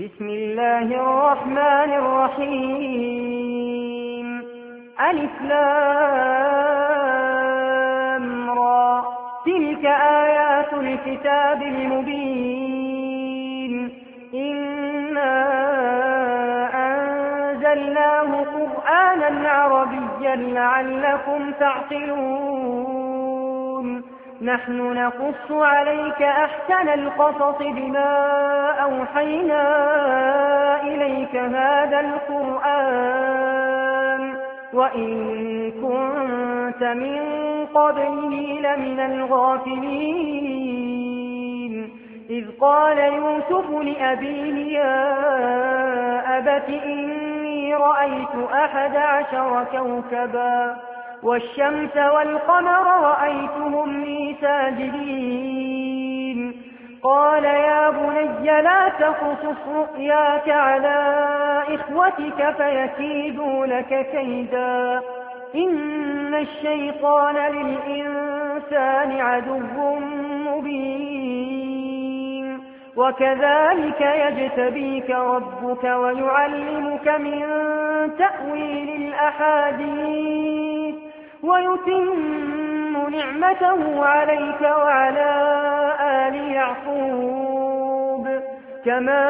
بسم الله الرحمن الرحيم ألف لام را تلك آيات الكتاب المبين إنا أنزلناه قرآنا عربيا لعلكم تعقلون نحن نقص عليك أحسن القصص بما أوحينا إليك هذا القرآن وإن كنت من قبله لمن الغافلين إذ قال يوسف لأبيه يا أبت إني رأيت 11 كوكبا والشمس والقمر رأيتهم لي ساجدين قال يا بني لا تقصص رؤياك على إخوتك فيكيدوا لك كيدا إن الشيطان للإنسان عدو مبين وكذلك يجتبيك ربك ويعلمك من تأويل الأحاديث ويتم نعمته عليك وعلى آل يعقوب كما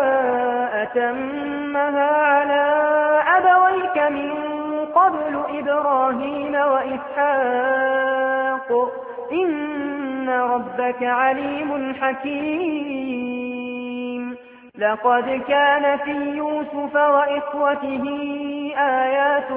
أتمها على أبويك من قبل إبراهيم وإسحاق إن ربك عليم حكيم لقد كان في يوسف وإخوته آيات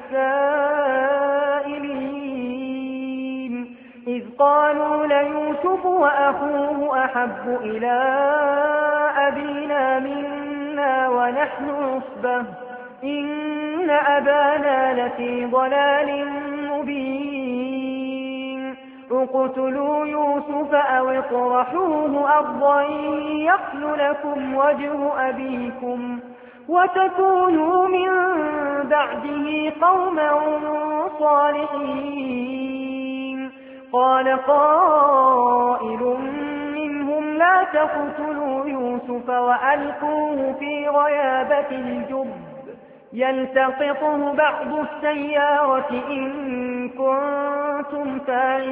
للسائلين إذ قالوا ليوسف وأخوه أحب إلى أبينا منا ونحن عصبة إن أبانا لفي ضلال مبين اقتلوا يوسف أو اطرحوه أرضا يخل لكم وجه أبيكم وتكونوا من بعده قوما صالحين قال قائل منهم لا تقتلوا يوسف وألقوه في غيابة الجب يلتقطه بعض السيارة إن كنتم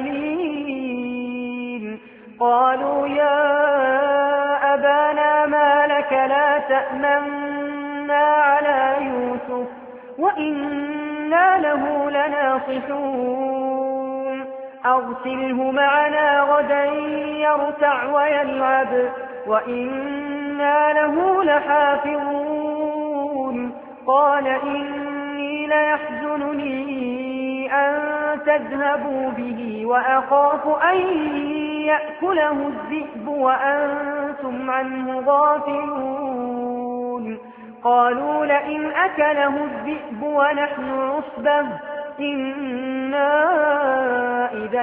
فاعلين قالوا يا أبانا ما لك لا تأمنا على يوسف وإنا له لناصحون أرسله معنا غدا يرتع ويلعب وإنا له لحافظون قال إني ليحزنني أن تذهبوا به وأخاف أن يأكله الذئب وأنتم عنه غافلون قالوا لئن أكله الذئب ونحن عصبة إنا إذا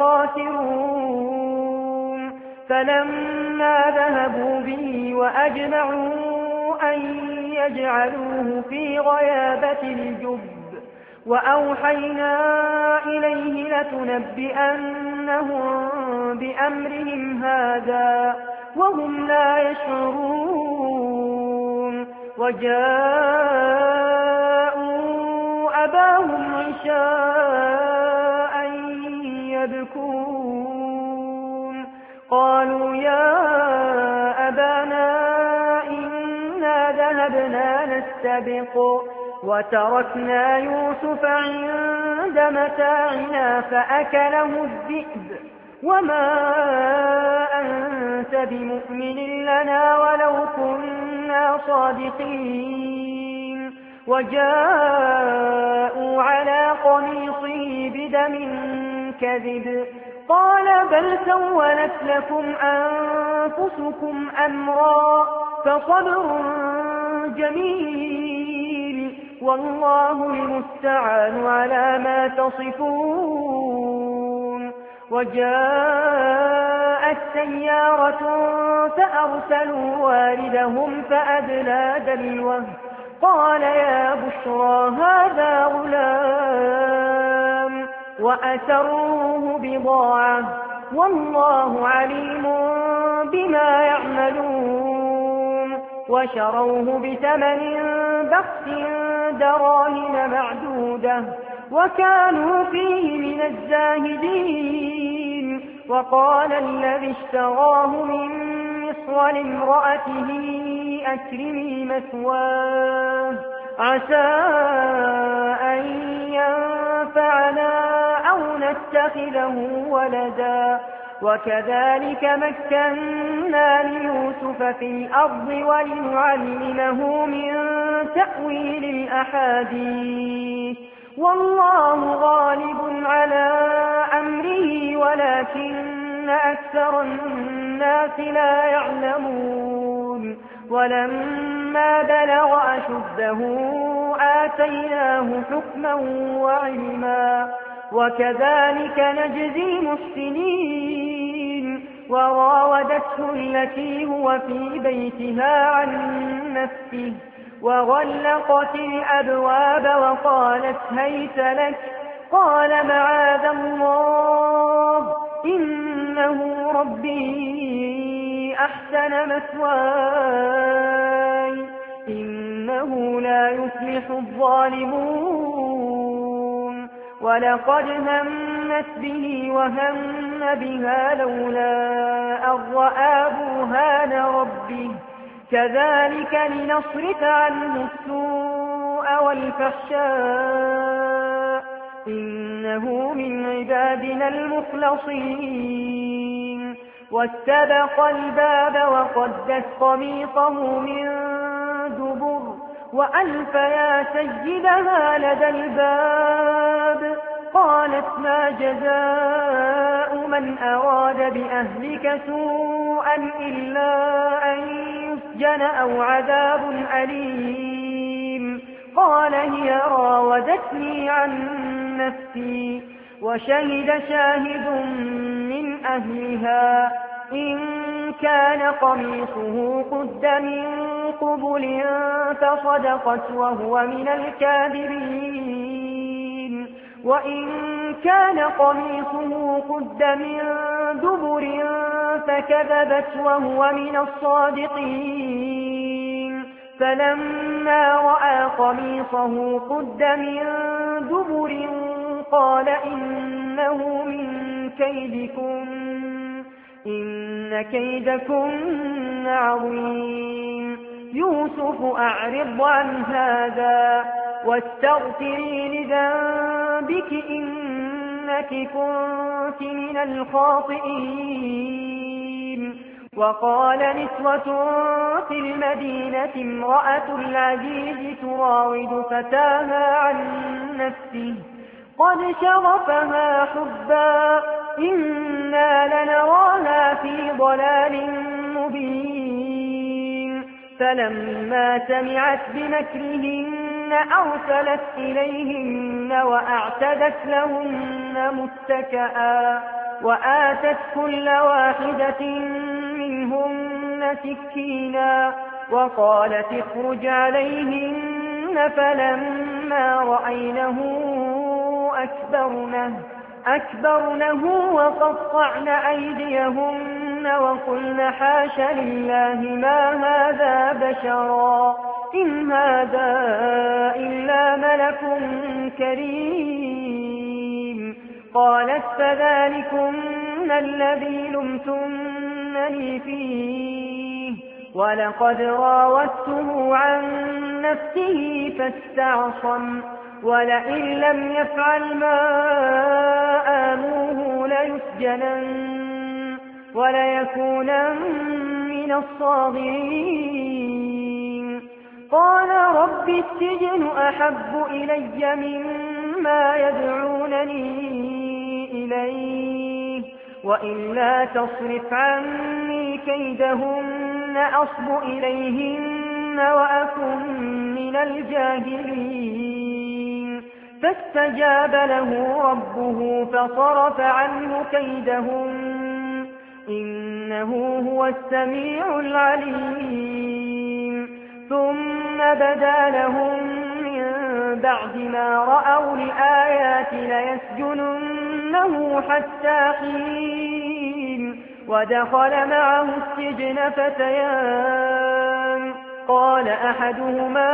لخاسرون فلما ذهبوا به وأجمعوا أن يجعلوه في غيابة الجب وأوحينا إليه لتنبئنهم بأمرهم هذا وهم لا يشعرون وجاءوا أباهم عشاء يبكون قالوا يا أبانا إنا ذهبنا نستبق وتركنا يوسف عند متاعنا فأكله الذئب وما أنت بمؤمن لنا ولو كنا صادقين وجاءوا على قميصه بدم كذب قال بل سولت لكم أنفسكم أمرا فصبر جميل والله المستعان على ما تصفون وجاءت سيارة فأرسلوا واردهم فأدلى دلوه قال يا بشرى هذا غلام وأسروه بضاعة والله عليم بما يعملون وشروه بثمن بخس دراهم معدودة وكانوا فيه من الزاهدين. وقال الذي اشتراه من مصر لامرأته أكرمي مثواه عسى أن ينفعنا أو نتخذه ولدا. وكذلك مكنا ليوسف في الأرض ولنعلمه من تأويل الأحاديث والله غالب على أمره ولكن أكثر الناس لا يعلمون. ولما بلغ أشده آتيناه حكما وعلما وكذلك نجزي المحسنين. وراودته التي هو في بيتها عن نفسه وغلقت الأبواب وقالت هيت لك قال معاذ الله إنه ربي أحسن مثواي إنه لا يفلح الظالمون. ولقد همت به وهم بها لولا أن رأى برهان ربه كذلك لنصرف عنه السوء والفحشاء إنه من عبادنا المخلصين. واستبق الباب وقدت قميصه من دبر وألف يا سيدها لدى الباب قالت ما جزاء من أراد بأهلك سوءا إلا أن يسجن أو عذاب أليم. قال هي راودتني عن نفسي. وشهد شاهد من أهلها إن كان قميصه قد من قبل فصدقت وهو من الكاذبين وإن كان قميصه قد من دبر فكذبت وهو من الصادقين. فلما رأى قميصه قد من دبر قال إنه من كيدكم إن كيدكن عظيم. يوسف أعرض عن هذا واستغفري لذنبك إنك كنت من الخاطئين. وقال نسوة في المدينة امرأة العزيز تراود فتاها عن نفسه قد شغفها حبا إنا لنراها في ضلال مبين. فلما سمعت بمكرهن أرسلت إليهن وأعتدت لهن متكئا وآتت كل واحدة منهن سكينا وقالت اخرج عليهن. فلما رأينه أكبرنه وقطعن أيديهن وقلن حاش لله ما هذا بشرا إن هذا إلا ملك كريم. قالت فذلكن الذي لمتنني فيه ولقد راودته عن نفسه فاستعصم ولئن لم يفعل ما آمره ليسجنن وليكونن من الصاغرين. قال رب السجن أحب إلي مما يدعونني إليه وإلا تصرف عني كيدهن أصب إليهن وأكن من الجاهلين. فاستجاب له ربه فصرف عنه كيدهن إنه هو السميع العليم. ثم بدا لهم من بعد ما رأوا الآيات ليسجننه حتى حين. ودخل معه السجن فتيان قال أحدهما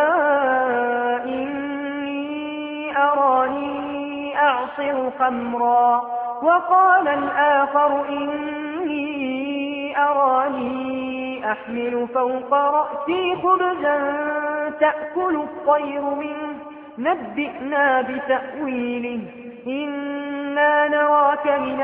إني أراني أعصر خمرا وقال الآخر إني أراني أحمل فوق رأسي خبزا تأكل الطير منه نبئنا بتأويله إنا نراك من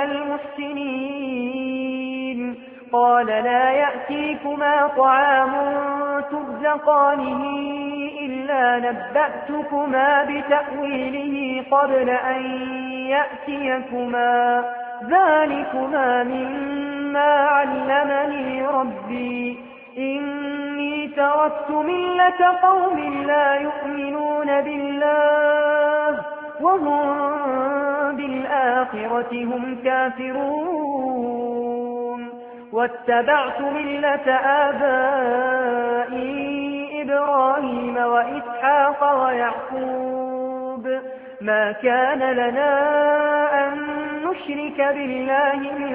المحسنين قال لا يأتيكما طعام ترزقانه إلا نبأتكما بتأويله قبل أن يأتيكما ذلكما مما علمني ربي إني تركت ملة قوم لا يؤمنون بالله وهم بالآخرة هم كافرون واتبعت ملة آبائي إبراهيم وإسحاق ويعقوب ما كان لنا أن نشرك بالله من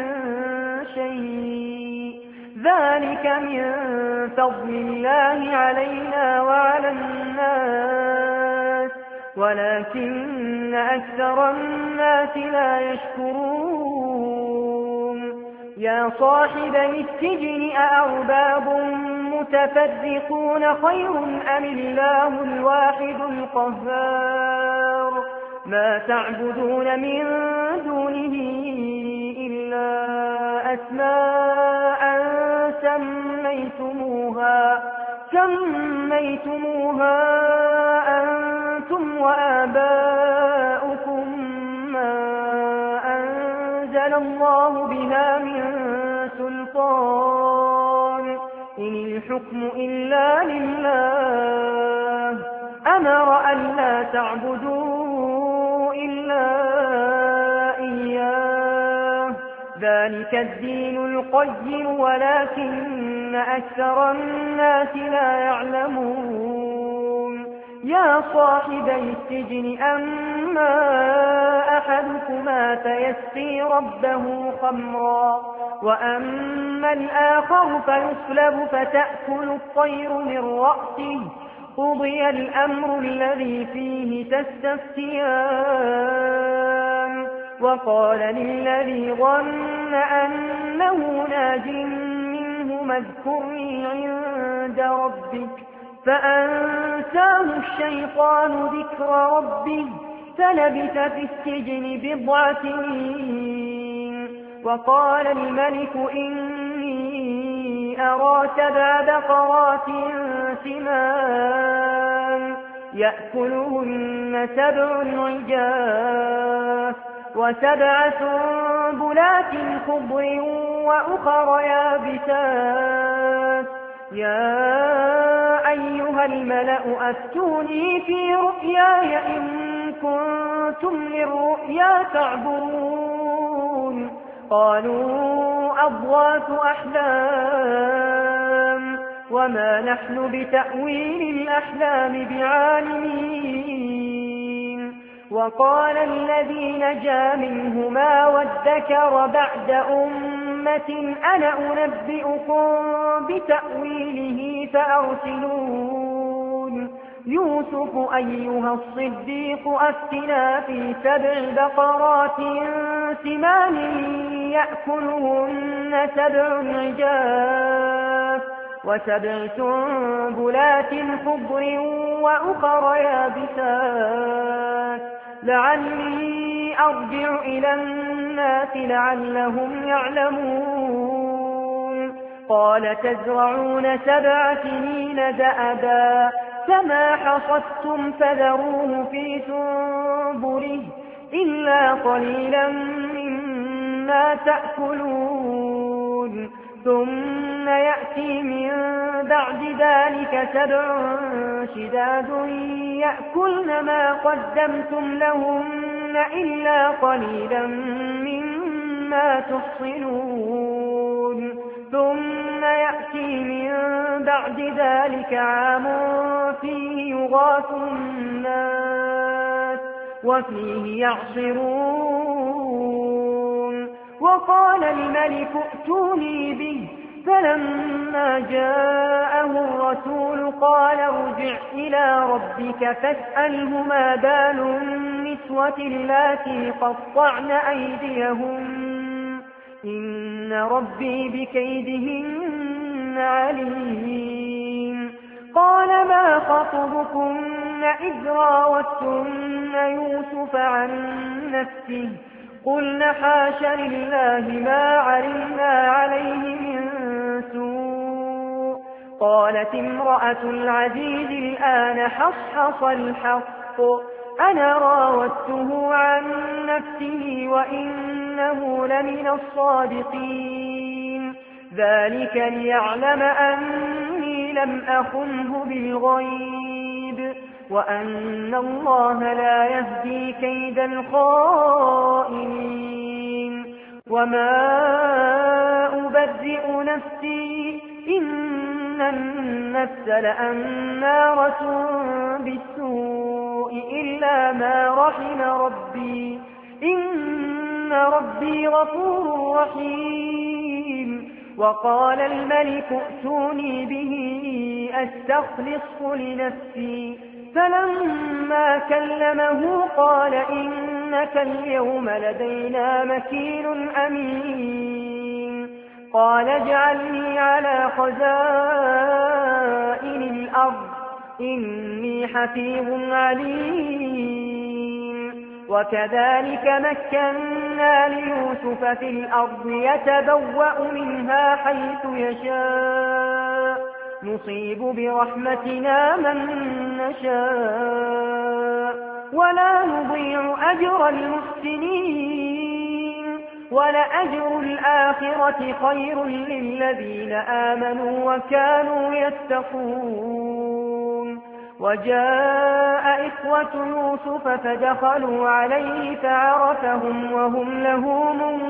شيء ذلك من فضل الله علينا وعلى الناس ولكن أكثر الناس لا يشكرون يا صاحبي السجن أأرباب متفرقون خير أم الله الواحد القهار ما تعبدون من دونه إلا أسماء سميتموها أنتم وآباؤكم ما أنزل الله بها من سلطان إن الحكم إلا لله أمر أن لا تعبدوا إلا إياه ذلك الدين القيم ولكن أكثر الناس لا يعلمون يا صاحبي السجن أما أحدكما فيسقي ربه خمرا وأما الآخر فيصلب فتأكل الطير من رأسه قضي الأمر الذي فيه تستفتيان وقال للذي ظن أنه ناج منه اذكرني عند ربك فأنساه الشيطان ذكر ربه فلبث في السجن بضع سنين وقال الملك إني أرى 7 بقرات سمان يأكلهن 7 عجاف و7 سنبلات خضر وأخر يابسات يا أيها الملأ أفتوني في رؤياي إن كنتم للرؤيا تعبرون قالوا أضغاث أحلام وما نحن بتأويل الأحلام بعالمين وقال الذي نجا منهما وادكر بعد أمة أنا أنبئكم بتأويله فأرسلون يوسف أيها الصديق أفتنا في 7 بقرات سمان يأكلهن 7 عجاف و7 سنبلات خضر وأخر يابسات لعلي أرجع إلى الناس لعلهم يعلمون قال تزرعون 7 سنين دأبا فما حصدتم فذروه في سنبله إلا قليلا مما تأكلون ثم يأتي من بعد ذلك 7 شداد يأكلن ما قدمتم لهن إلا قليلا مما تحصنون ثم يأتي من بعد ذلك عام فيه يغاث الناس وفيه يعصرون وقال الملك ائتوني به فلما جاءه الرسول قال ارجع إلى ربك فاسأله ما بال النسوة اللاتي قطعن أيديهن إن ربي بكيدهن عليم. قال ما خطبكن إذ راوتن يوسف عن نفسه قلن حاش لله ما علمنا عليه من سوء. قالت امرأة العزيز الآن حصحص الحق أنا راودته عن نفسه وإنه لمن الصادقين. ذلك ليعلم أني لم أخنه بالغيب وأن الله لا يهدي كيد الخائنين. وما أبرئ نفسي إن النفس لأمارة بالسوء إلا ما رحم ربي إن ربي غفور رحيم. وقال الملك ائتوني به أستخلصه لنفسي فلما كلمه قال إنك اليوم لدينا مكين أمين. قال اجعلني على خزائن الأرض إني حفيظ عليم. وكذلك مكنا ليوسف في الأرض يتبوأ منها حيث يشاء نصيب برحمتنا من نشاء ولا نضيع أجر المحسنين ولأجر الآخرة خير للذين آمنوا وكانوا يتقون. وجاء إخوة يوسف فدخلوا عليه فعرفهم وهم له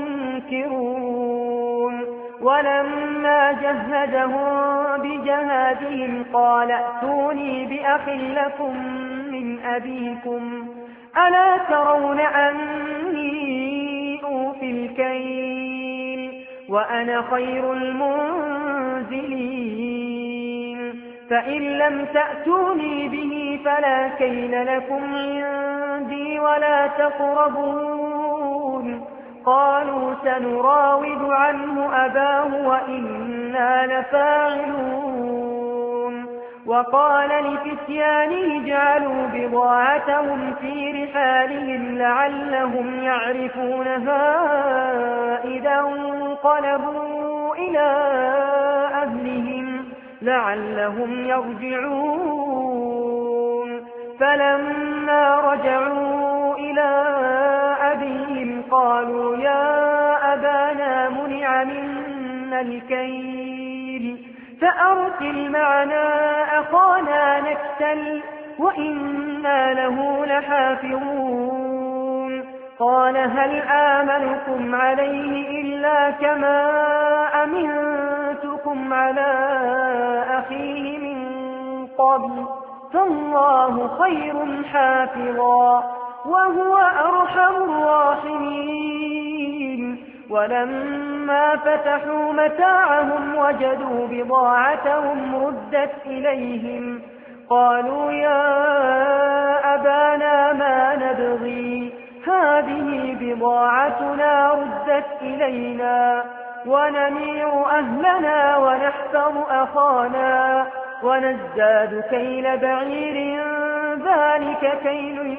منكرون. ولما جهزهم بجهازهم قال ائتوني بأخ لكم من أبيكم ألا ترون أني أوفي الكيل وأنا خير المنزلين. فإن لم تأتوني به فلا كيل لكم عندي ولا تقربون. قالوا سنراود عنه أباه وإنا لفاعلون. وقال لفتيانه اجعلوا بضاعتهم في رحالهم لعلهم يعرفونها إذا انقلبوا إلى أهلهم لعلهم يرجعون. فلما رجعوا إلى أبيهم قالوا يا أبانا منع منا الكيل فأرسل معنا أخانا نكتل وإنا له لحافظون. قال هل آمنكم عليه إلا كما أمنتكم على أخيه من قبل فالله خير حافظا وهو أرحم الراحمين. ولما فتحوا متاعهم وجدوا بضاعتهم ردت إليهم قالوا يا أبانا ما نبغي هذه بضاعتنا ردت إلينا ونمير أهلنا ونحفظ أخانا ونزداد كيل بعير ذلك كيل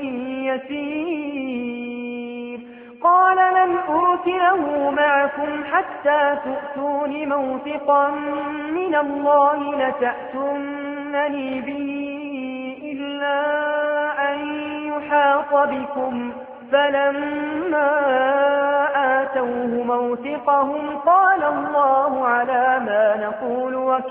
يسير. قال لن أرسله معكم حتى تؤتون موثقا من الله لتأتونني به إلا أن يحاط بكم. فلما آتوه موثقهم قال الله على ما نقول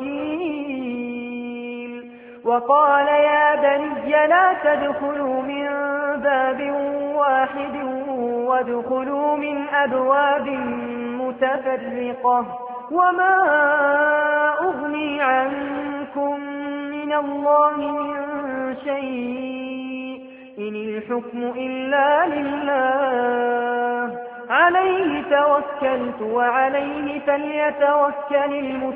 وكيل. وقال يا بني لا تدخلوا من باب واحد وادخلوا من أبواب متفرقة وما أغني عنكم من الله من شيء إن الحكم إلا لله عليه توكلت وعليه فليتوكل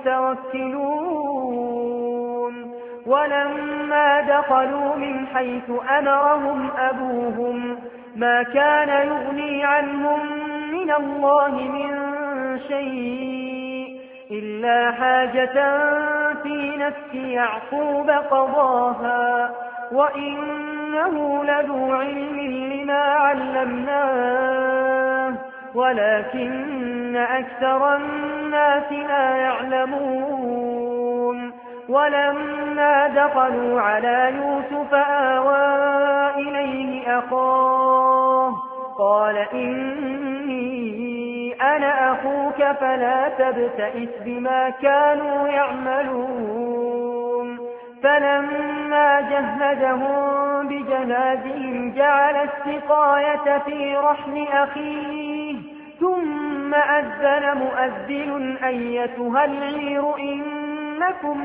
المتوكلون ولما دخلوا من حيث أمرهم أبوهم ما كان يغني عنهم من الله من شيء إلا حاجة في نفس يعقوب قضاها وإنه لذو علم لما علمناه ولكن أكثر الناس لا يعلمون ولما دخلوا على يوسف آوى إليه أخاه قال إني أنا أخوك فلا تبتئس بما كانوا يعملون فلما جهزهم بجهازهم جعل السقاية في رحل أخيه ثم أذن مؤذن أيتها العير إنكم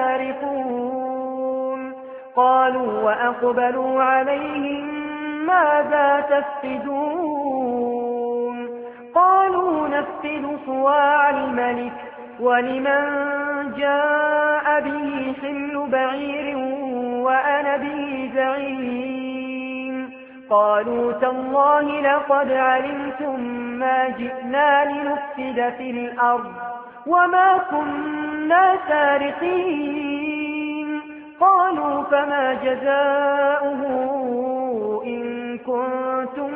لسارقون قالوا وأقبلوا عليهم ماذا تفقدون قالوا نفقد صواع الملك ولمن جاء به حمل بعير وأنا به زعيم قالوا تالله لقد علمتم ما جئنا لنفسد في الأرض وما كنا سارقين قالوا فما جزاؤه إن كنتم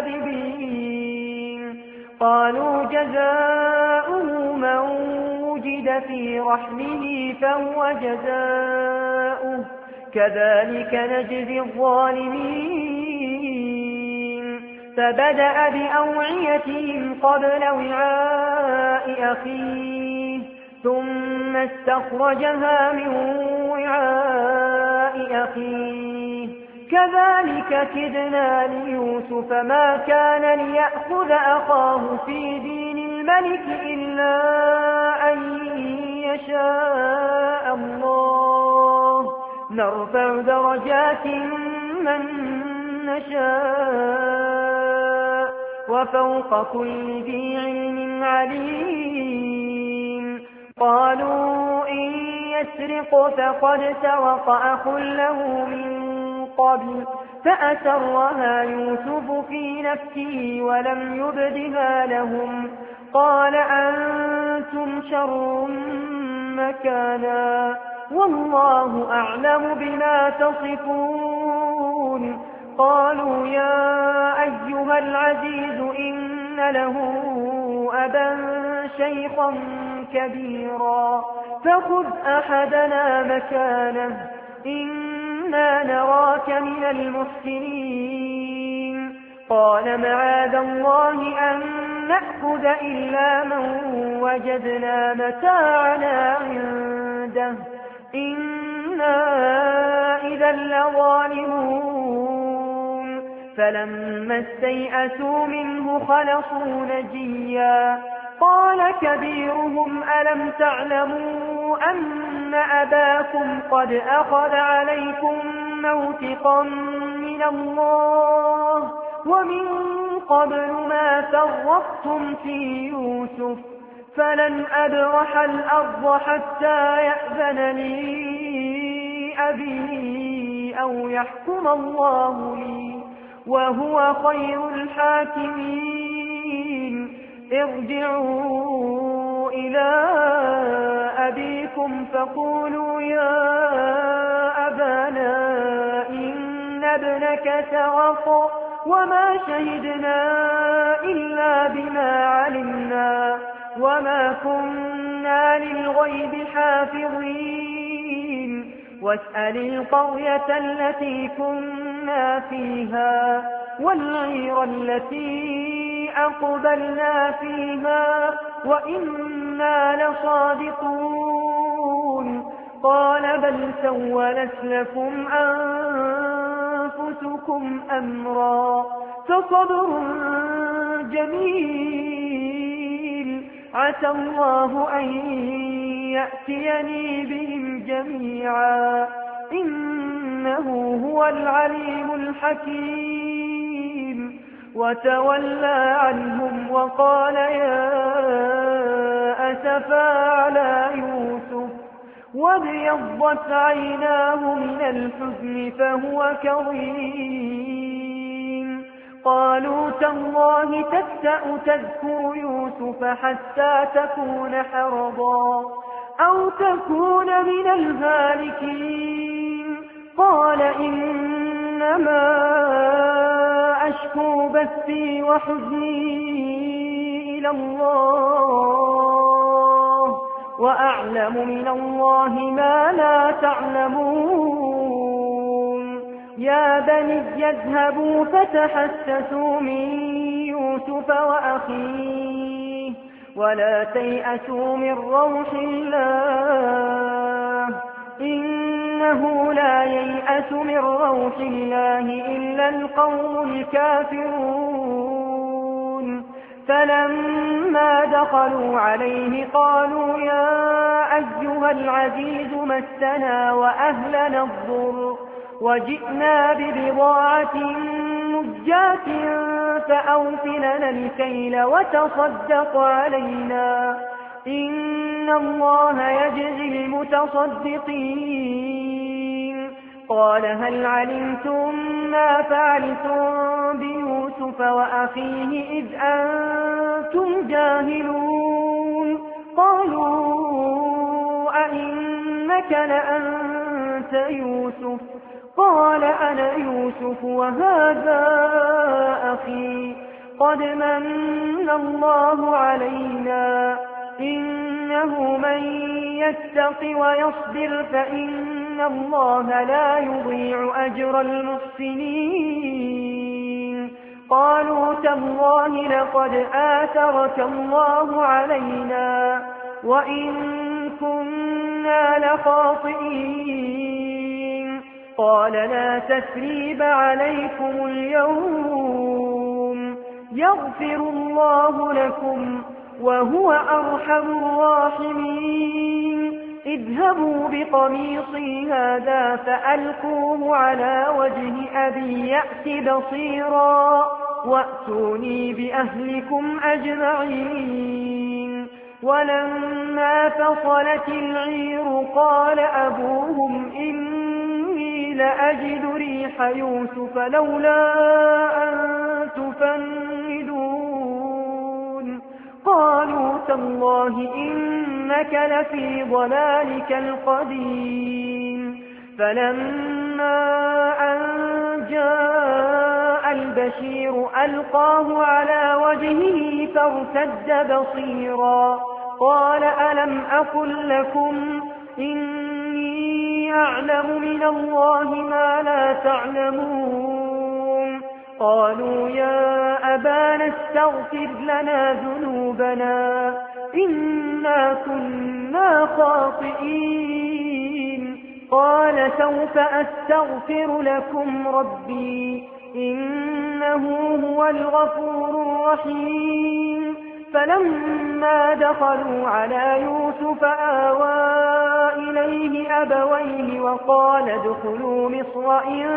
كاذبين قالوا جزاؤه من وجد في رحمه فهو جزاؤه كذلك نجزي الظالمين فبدأ بأوعيتهم قبل وعاء أخيه ثم استخرجها من وعاء أخيه كذلك كدنا ليوسف ما كان ليأخذ أخاه في دين الملك إلا أن يشاء الله نرفع درجات من نشاء وفوق كل ذي علم عليم قالوا إن يسرق فقد سرق أخ له من قبل فأسرها يوسف في نفسه ولم يبدها لهم قال أنتم شر مكانا والله أعلم بما تصفون قالوا يا أيها العزيز إن له أبا شيخا كبيرا فخذ أحدنا مكانه إنا نراك من المحسنين قال معاذ الله أن نأخذ إلا من وجدنا متاعنا عنده إنا إذا لظالمون فلما استيئسوا منه خلصوا نجيا قال كبيرهم ألم تعلموا أن أباكم قد أخذ عليكم موثقا من الله ومن قبل ما فرطتم في يوسف فلن أبرح الأرض حتى يأذن لي أبي أو يحكم الله لي وهو خير الحاكمين ارجعوا إلى أبيكم فقولوا يا أبانا إن ابنك سرق وما شهدنا إلا بما علمنا وما كنا للغيب حافظين واسأل القرية التي كنا فيها والعير التي أقبلنا فيها وإنا لصادقون قال بل سولت لكم أنفسكم أمرا فصبر جميل عسى الله أن يأتيني بهم جميعا إنه هو العليم الحكيم وتولى عنهم وقال يا أسفا على يوسف وابيضت عيناه من الحزن فهو كظيم قالوا تالله تفتأ تذكر يوسف حتى تكون حرضا أو تكون من الهالكين قال إنما أشكو بثي وحزني إلى الله وأعلم من الله ما لا تعلمون يا بني اذهبوا فتحسسوا من يوسف وأخيه ولا تيأسوا من روح الله إنه لا ييأس من روح الله إلا القوم الكافرون فلما دخلوا عليه قالوا يا أيها العزيز مسنا وأهلنا الضر وجئنا ببضاعة مزجاة فأوف لنا الكيل وتصدق علينا إن الله يجزي المتصدقين قال هل علمتم ما فعلتم بيوسف وأخيه إذ أنتم جاهلون قالوا أئنك لأنت يوسف قال أنا يوسف وهذا أخي قد من الله علينا إنه من يتق ويصبر فإن الله لا يضيع أجر المحسنين قالوا تالله لقد آثرك الله علينا وإن كنا لخاطئين قال لا تثريب عليكم اليوم يغفر الله لكم وهو أرحم الراحمين اذهبوا بقميصي هذا فألقوه على وجه أبي يأت بصيرا وأتوني بأهلكم أجمعين ولما فصلت العير قال أبوهم إني لأجد ريح يوسف لولا أن تفندون قالوا تالله إنك لفي ضلالك القديم فلما أن جاء البشير ألقاه على وجهه فارتد بصيرا قال ألم أقل لكم إني أعلم من الله ما لا تعلمون قالوا يا أبانا استغفر لنا ذنوبنا إنا كنا خاطئين قال سوف أستغفر لكم ربي إنه هو الغفور الرحيم فلما دخلوا على يوسف آوى إليه أبويه وقال ادخلوا مصر إن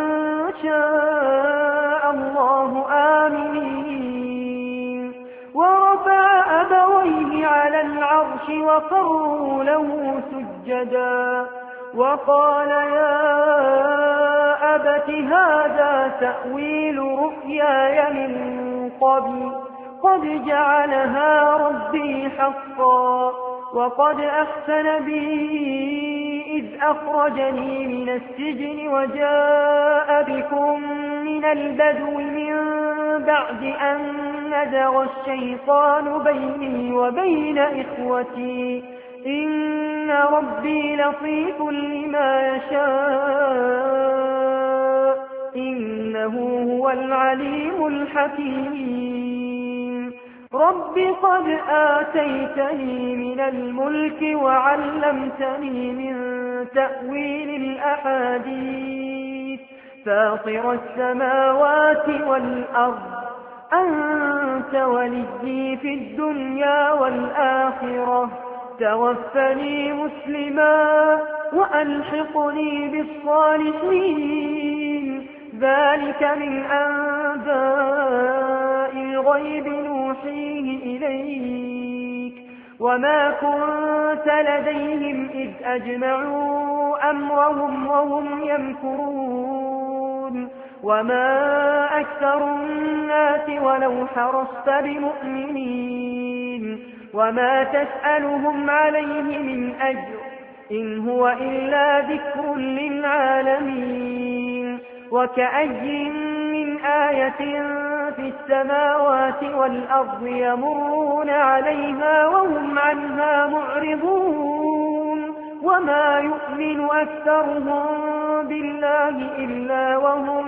شاء الله آمنين ورفع أبويه على العرش وقروا له سجدا وقال يا أبت هذا تأويل رؤياي من قبل قد جعلها ربي حقا وقد أحسن بي إذ أخرجني من السجن وجاء بكم من البدو من بعد أن نزغ الشيطان بيني وبين إخوتي إن ربي لطيف لما يشاء إنه هو العليم الحكيم رب قد آتيتني من الملك وعلمتني من تأويل الأحاديث فاطر السماوات والأرض أنت وليي في الدنيا والآخرة توفني مسلما وألحقني بالصالحين ذلك من أنباء الغيب نوحيه إليك وما كنت لديهم إذ أجمعوا أمرهم وهم يمكرون وما أكثر الناس ولو حرصت بمؤمنين وما تسألهم عليه من أجر إن هو إلا ذكر للعالمين وكأي من آية في السماوات والأرض يمرون عليها وهم عنها معرضون وما يؤمن أكثرهم بالله إلا وهم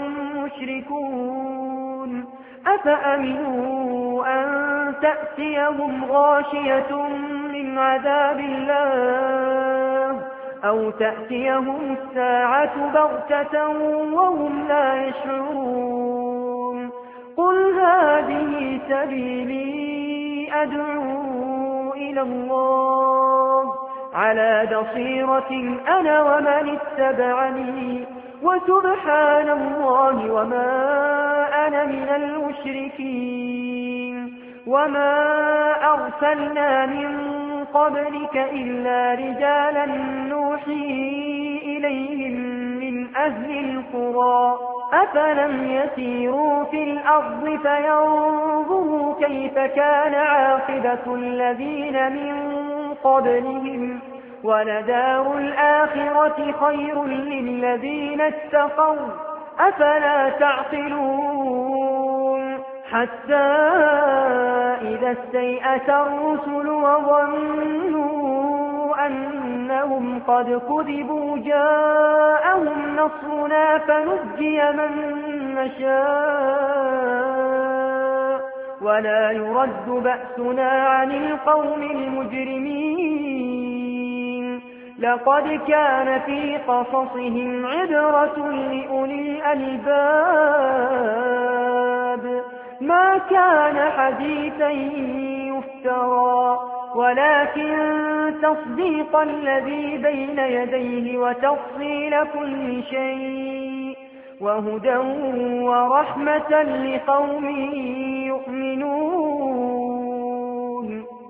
مشركون أفأمنوا أن تأتيهم غاشية من عذاب الله أو تأتيهم الساعة بغتة وهم لا يشعرون قل هذه سبيلي أدعو إلى الله على بصيرة أنا ومن اتبعني وسبحان الله وما أنا من المشركين وما أرسلنا من قبلك إلا رجالا نوحي إليهم من أهل القرى أفلم يسيروا في الأرض فينظروا كيف كان عاقبة الذين من قبلهم ولدار الآخرة خير للذين اتقوا أفلا تعقلون حتى إذا استيأس الرسل وظنوا أنهم قد كذبوا جاءهم نصرنا فنجي من نشاء ولا يرد بأسنا عن القوم المجرمين لقد كان في قصصهم عبرة لأولي الألباب ما كان حديثا يفترى ولكن تصديق الذي بين يديه وتفصيل كل شيء وهدى ورحمة لقوم يؤمنون